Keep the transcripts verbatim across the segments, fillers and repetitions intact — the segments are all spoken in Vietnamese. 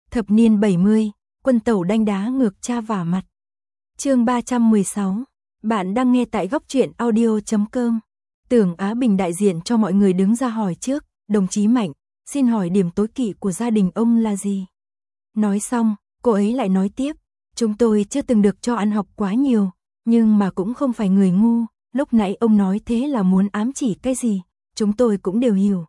Thập niên bảy mươi, quân tẩu đanh đá ngược cha vả mặt. Chương ba trăm mười sáu. Bạn đang nghe tại góc truyện audio chấm com. Tưởng Á Bình đại diện cho mọi người đứng ra hỏi trước, đồng chí Mạnh, xin hỏi điểm tối kỵ của gia đình ông là gì? Nói xong, cô ấy lại nói tiếp, chúng tôi chưa từng được cho ăn học quá nhiều, nhưng mà cũng không phải người ngu, lúc nãy ông nói thế là muốn ám chỉ cái gì, chúng tôi cũng đều hiểu.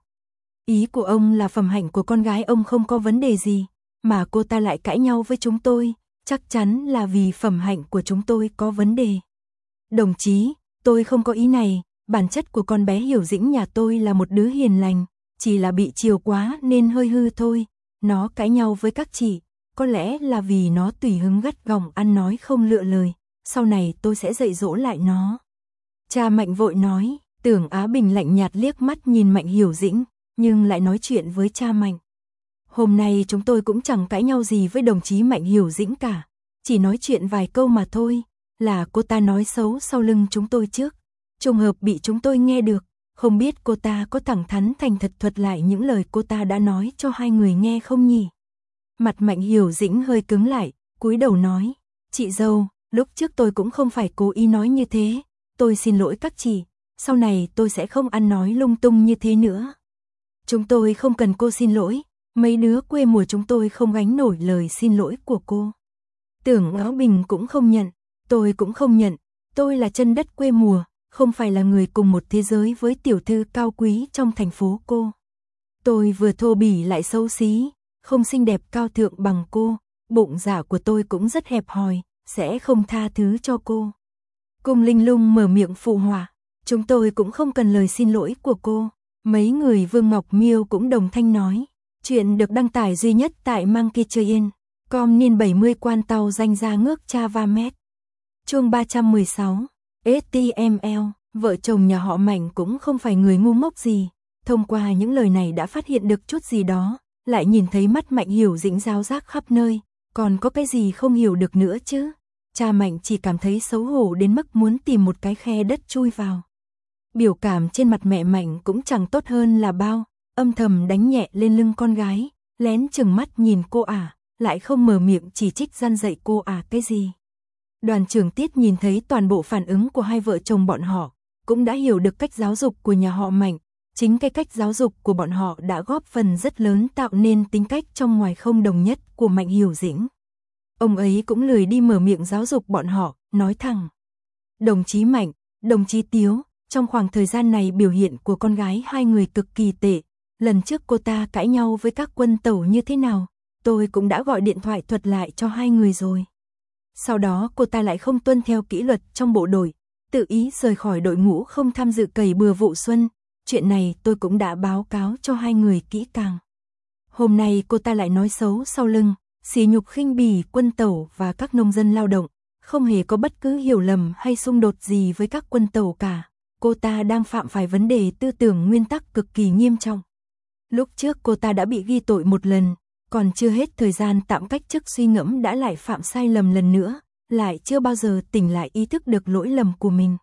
Ý của ông là phẩm hạnh của con gái ông không có vấn đề gì, mà cô ta lại cãi nhau với chúng tôi, chắc chắn là vì phẩm hạnh của chúng tôi có vấn đề. Đồng chí, tôi không có ý này, bản chất của con bé Hiểu Dĩnh nhà tôi là một đứa hiền lành, chỉ là bị chiều quá nên hơi hư thôi. Nó cãi nhau với các chị, có lẽ là vì nó tùy hứng gắt gỏng ăn nói không lựa lời, sau này tôi sẽ dạy dỗ lại nó. Cha Mạnh vội nói, Tưởng Á Bình lạnh nhạt liếc mắt nhìn Mạnh Hiểu Dĩnh, nhưng lại nói chuyện với cha Mạnh. Hôm nay chúng tôi cũng chẳng cãi nhau gì với đồng chí Mạnh Hiểu Dĩnh cả, chỉ nói chuyện vài câu mà thôi, là cô ta nói xấu sau lưng chúng tôi trước, trùng hợp bị chúng tôi nghe được, không biết cô ta có thẳng thắn thành thật thuật lại những lời cô ta đã nói cho hai người nghe không nhỉ? Mặt Mạnh Hiểu Dĩnh hơi cứng lại, cúi đầu nói, chị dâu, lúc trước tôi cũng không phải cố ý nói như thế, tôi xin lỗi các chị, sau này tôi sẽ không ăn nói lung tung như thế nữa. Chúng tôi không cần cô xin lỗi, mấy đứa quê mùa chúng tôi không gánh nổi lời xin lỗi của cô. Tưởng Á Bình cũng không nhận, tôi cũng không nhận, tôi là chân đất quê mùa, không phải là người cùng một thế giới với tiểu thư cao quý trong thành phố cô. Tôi vừa thô bỉ lại xấu xí, không xinh đẹp cao thượng bằng cô, bụng dạ của tôi cũng rất hẹp hòi, sẽ không tha thứ cho cô. Cung Linh Lung mở miệng phụ họa, chúng tôi cũng không cần lời xin lỗi của cô. Mấy người Vương Ngọc Miêu cũng đồng thanh nói, chuyện được đăng tải duy nhất tại Monkey Train, com niên bảy mươi quan tàu danh ra ngước cha va mét. Chương ba trăm mười sáu, ét tê em lờ, vợ chồng nhà họ Mạnh cũng không phải người ngu ngốc gì, thông qua những lời này đã phát hiện được chút gì đó, lại nhìn thấy mắt Mạnh Hiểu Dĩnh ráo rác khắp nơi, còn có cái gì không hiểu được nữa chứ. Cha Mạnh chỉ cảm thấy xấu hổ đến mức muốn tìm một cái khe đất chui vào. Biểu cảm trên mặt mẹ Mạnh cũng chẳng tốt hơn là bao, âm thầm đánh nhẹ lên lưng con gái, lén chừng mắt nhìn cô ả, lại không mở miệng chỉ trích gian dạy cô ả cái gì. Đoàn trưởng Tiết nhìn thấy toàn bộ phản ứng của hai vợ chồng bọn họ, cũng đã hiểu được cách giáo dục của nhà họ Mạnh, chính cái cách giáo dục của bọn họ đã góp phần rất lớn tạo nên tính cách trong ngoài không đồng nhất của Mạnh Hiểu Dĩnh. Ông ấy cũng lười đi mở miệng giáo dục bọn họ, nói thẳng. Đồng chí Mạnh, đồng chí Tiếu, trong khoảng thời gian này biểu hiện của con gái hai người cực kỳ tệ, lần trước cô ta cãi nhau với các quân tẩu như thế nào, tôi cũng đã gọi điện thoại thuật lại cho hai người rồi. Sau đó cô ta lại không tuân theo kỷ luật trong bộ đội, tự ý rời khỏi đội ngũ không tham dự cày bừa vụ xuân, chuyện này tôi cũng đã báo cáo cho hai người kỹ càng. Hôm nay cô ta lại nói xấu sau lưng, sỉ nhục khinh bỉ quân tẩu và các nông dân lao động, không hề có bất cứ hiểu lầm hay xung đột gì với các quân tẩu cả. Cô ta đang phạm phải vấn đề tư tưởng nguyên tắc cực kỳ nghiêm trọng. Lúc trước cô ta đã bị ghi tội một lần, còn chưa hết thời gian tạm cách chức suy ngẫm đã lại phạm sai lầm lần nữa, lại chưa bao giờ tỉnh lại ý thức được lỗi lầm của mình.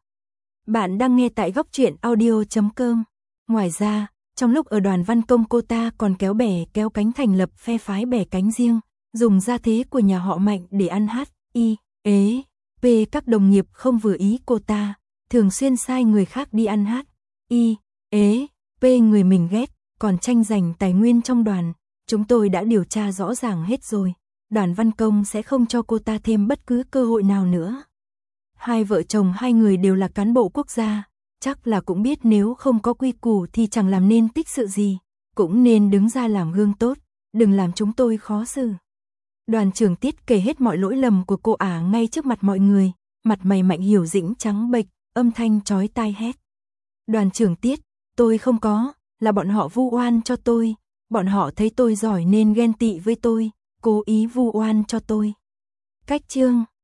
Bạn đang nghe tại góc truyện audio chấm com. Ngoài ra, trong lúc ở đoàn văn công cô ta còn kéo bè kéo cánh thành lập phe phái bè cánh riêng, dùng gia thế của nhà họ Mạnh để ăn hát, y, ế, p các đồng nghiệp không vừa ý cô ta, thường xuyên sai người khác đi ăn hát, y, ế, p người mình ghét, còn tranh giành tài nguyên trong đoàn. Chúng tôi đã điều tra rõ ràng hết rồi, đoàn văn công sẽ không cho cô ta thêm bất cứ cơ hội nào nữa. Hai vợ chồng hai người đều là cán bộ quốc gia, chắc là cũng biết nếu không có quy củ thì chẳng làm nên tích sự gì, cũng nên đứng ra làm gương tốt, đừng làm chúng tôi khó xử. Đoàn trưởng Tiết kể hết mọi lỗi lầm của cô ả ngay trước mặt mọi người, mặt mày Mạnh Hiểu Dĩnh trắng bệch, âm thanh chói tai hét. Đoàn trưởng Tiết, tôi không có, là bọn họ vu oan cho tôi, bọn họ thấy tôi giỏi nên ghen tị với tôi, cố ý vu oan cho tôi. Cách chương